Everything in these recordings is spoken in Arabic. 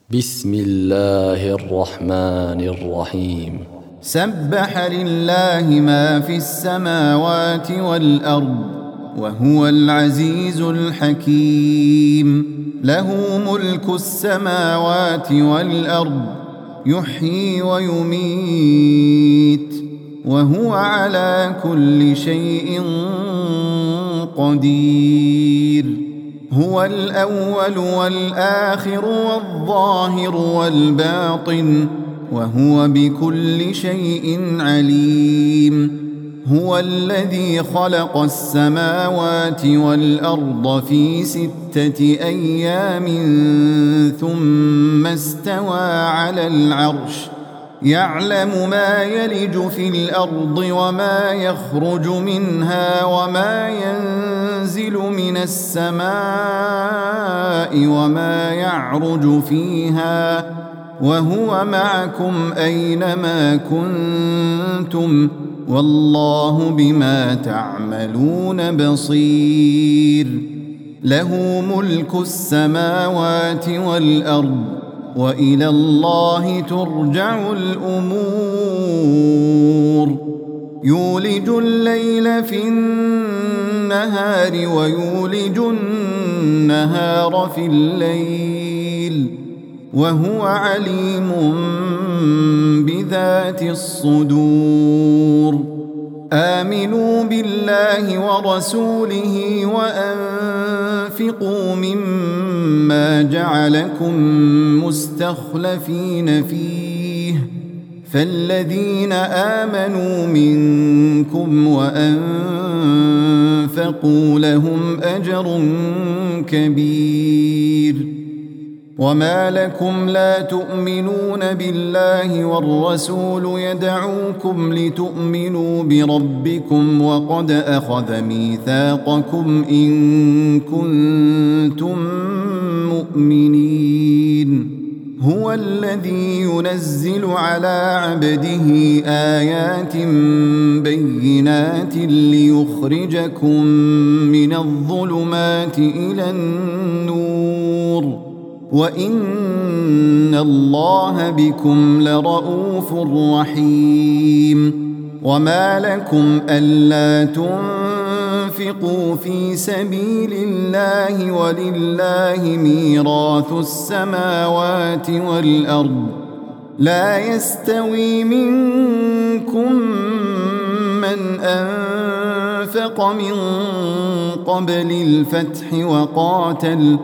بسم الله الرحمن الرحيم. سبح لله ما في السماوات والأرض وهو العزيز الحكيم. له ملك السماوات والأرض يحيي ويميت وهو على كل شيء قدير. هو الأول والآخر والظاهر والباطن وهو بكل شيء عليم. هو الذي خلق السماوات والأرض في 6 أيام ثم استوى على العرش يعلم ما يلج في الأرض وما يخرج منها وما ينزل من السماء وما يعرج فيها وهو معكم أينما كنتم والله بما تعملون بصير. له ملك السماوات والأرض وإلى الله ترجع الأمور. يولج الليل في النهار ويولج النهار في الليل وهو عليم بذات الصدور. آمنوا بالله ورسوله وأنفقوا مما جعلكم مستخلفين فيه فالذين آمنوا منكم وأنفقوا لهم أجر كبير. وما لكم لا تؤمنون بالله والرسول يدعوكم لتؤمنوا بربكم وقد أخذ ميثاقكم إن كنتم مؤمنين. هو الذي ينزل على عبده آيات بينات ليخرجكم من الظلمات إلى النور وإن الله بكم لرؤوف رحيم. وما لكم ألا تنفقوا في سبيل الله ولله ميراث السماوات والأرض لا يستوي منكم من أنفق من قبل الفتح وقاتل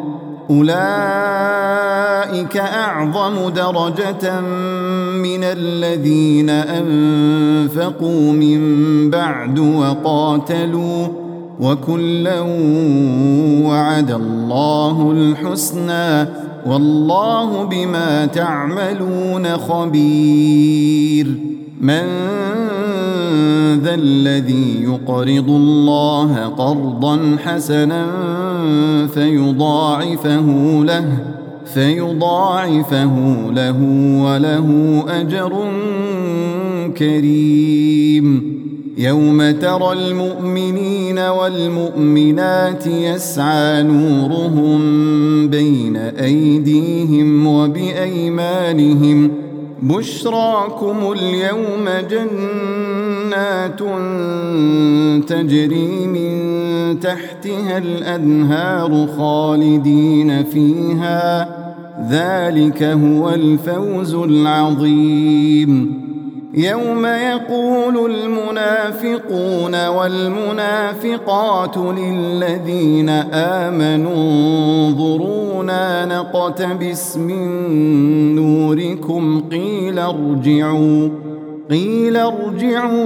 أولئك أعظم درجة من الذين أنفقوا من بعد وقاتلوا وكلا وعد الله الحسنى والله بما تعملون خبير. من ذا الذي يقرض الله قرضا حسنا فيضاعفه له وله أجر كريم. يوم ترى المؤمنين والمؤمنات يسعى نورهم بين أيديهم وبأيمانهم بشراكم اليوم جنات تجري من تحتها الأنهار خالدين فيها ذلك هو الفوز العظيم. يوم يقول المنافقون والمنافقات للذين آمنوا انظرونا نقتبس من نوركم قيل ارجعوا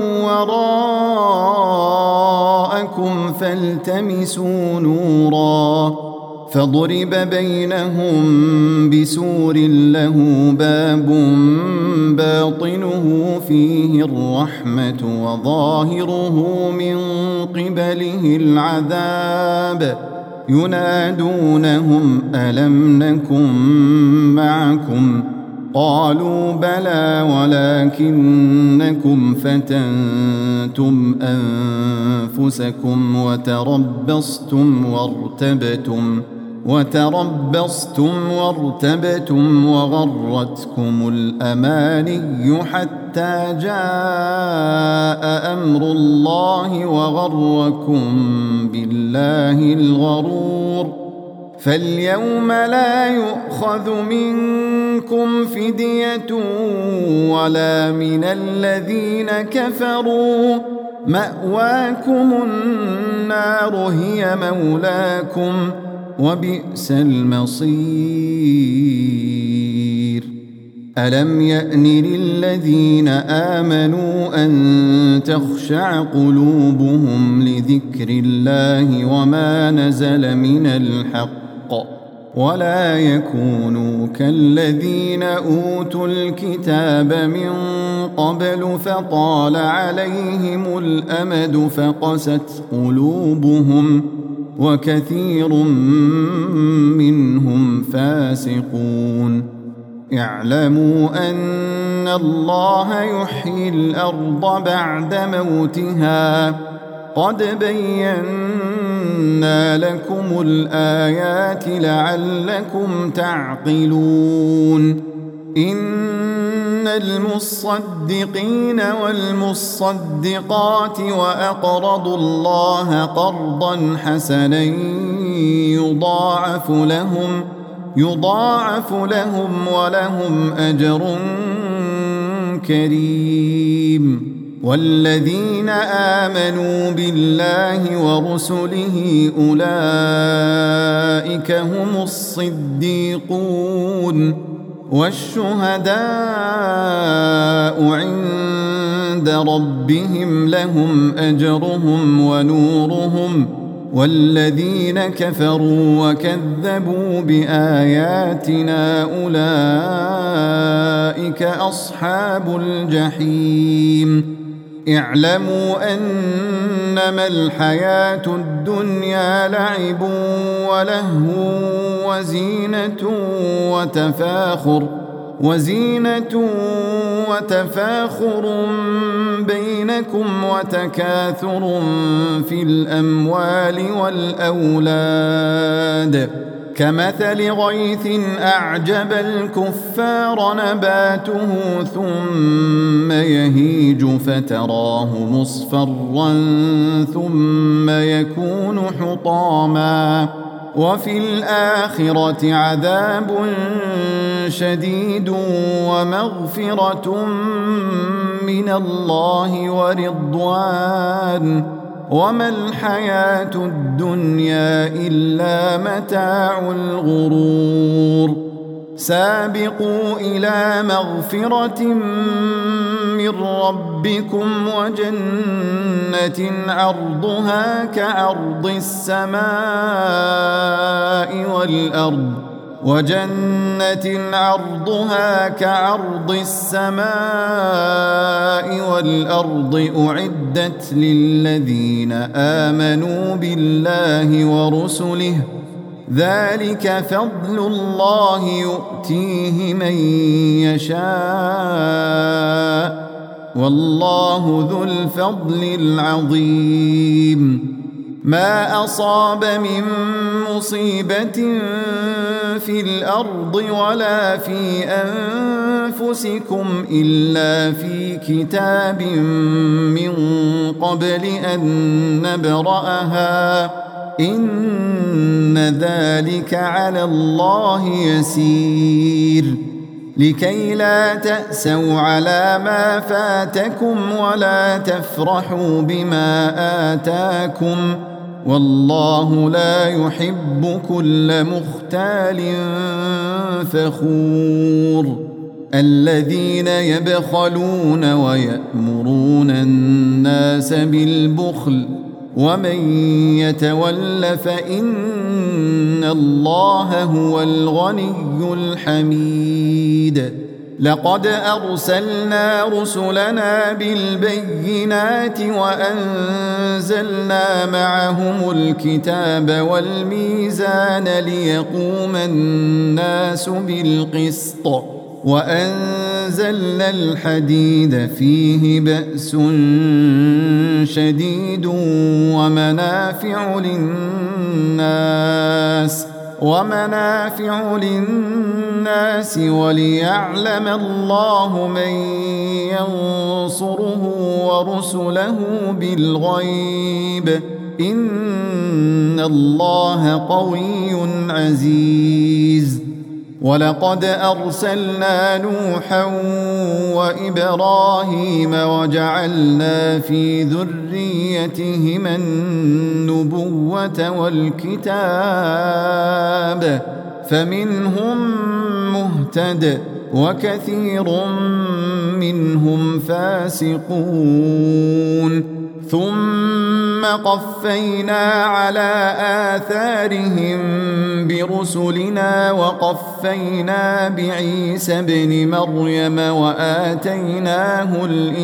وراءكم فالتمسوا نورا فضرب بينهم بسور له باب باطنه فيه الرحمة وظاهره من قبله العذاب ينادونهم ألم نكن معكم قالوا بلى ولكنكم فتنتم أنفسكم وتربصتم وتربصتم وارتبتم وغرتكم الأماني حتى جاء أمر الله وغركم بالله الغرور فاليوم لا يؤخذ منكم فدية ولا من الذين كفروا مأواكم النار هي مولاكم وبئس المصير ألم يأن للذين آمنوا أن تخشع قلوبهم لذكر الله وما نزل من الحق ولا يكونوا كالذين أوتوا الكتاب من قبل فطال عليهم الأمد فقست قلوبهم وكثير منهم فاسقون اعلموا أن الله يحيي الأرض بعد موتها قد بينا لكم الآيات لعلكم تعقلون إن المصدقين والمصدقات وأقرضوا الله قرضا حسنا يضاعف لهم ولهم أجر كريم والذين آمنوا بالله ورسله أولئك هم الصديقون والشهداء عند ربهم لهم أجرهم ونورهم والذين كفروا وكذبوا بآياتنا أولئك أصحاب الجحيم اعلموا أنما الحياة الدنيا لعب ولهو وزينة وتفاخر بينكم وتكاثر في الأموال والأولاد كمثل غيث أعجب الكفار نباته ثم يهيج فتراه مصفرا ثم يكون حطاما وفي الآخرة عذاب شديد ومغفرة من الله ورضوان وما الحياة الدنيا إلا متاع الغرور سابقوا إلى مغفرة من ربكم عرضها كعرض السماء والأرض أعدت للذين آمنوا بالله ورسله ذلك فضل الله يؤتيه من يشاء والله ذو الفضل العظيم ما أصاب من مصيبة في الأرض ولا في أنفسكم إلا في كتاب من قبل أن نبرأها إن ذلك على الله يسير لكي لا تأسوا على ما فاتكم ولا تفرحوا بما آتاكم والله لا يحب كل مختال فخور الذين يبخلون ويأمرون الناس بالبخل ومن يتول فإن الله هو الغني الحميد لقد أرسلنا رسلنا بالبينات وأنزلنا معهم الكتاب والميزان ليقوم الناس بالقسط وأنزلنا الحديد فيه بأس شديد ومنافع للناس ومنافع للناس وليعلم الله من ينصره ورسله بالغيب إن الله قوي عزيز ولقد أرسلنا نوحا وإبراهيم وجعلنا في ذريتهما النبوة والكتاب فمنهم مهتد وكثير منهم فاسقون ثم قفينا على آثارهم برسلنا وقفينا بعيسى ابن مريم وآتيناه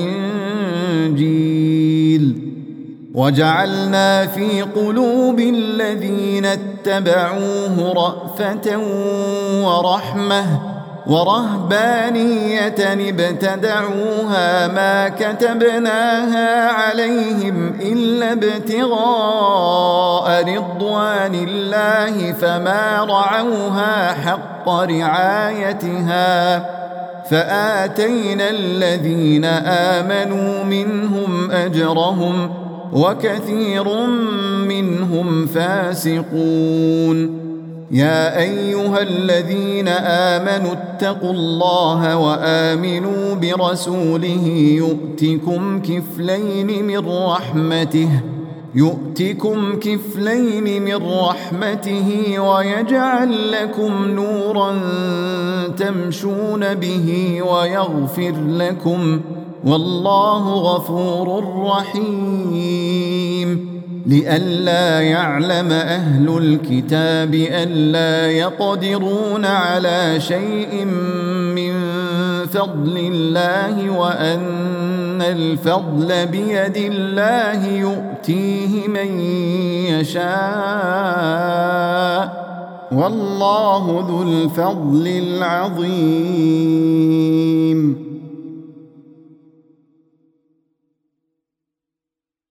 الإنجيل وجعلنا في قلوب الذين اتبعوه رأفة ورحمة ورهبانية ابتدعوها ما كتبناها عليهم إلا ابتغاء رضوان الله فما رعوها حق رعايتها فآتينا الذين آمنوا منهم أجرهم وكثير منهم فاسقون يا أيها الذين آمنوا اتقوا الله وآمنوا برسوله يؤتكم كفلين من رحمته ويجعل لكم نورا تمشون به ويغفر لكم والله غفور رحيم لئلا يعلم أهل الكتاب ألا يقدرون على شيء من فضل الله وأن الفضل بيد الله يؤتيه من يشاء والله ذو الفضل العظيم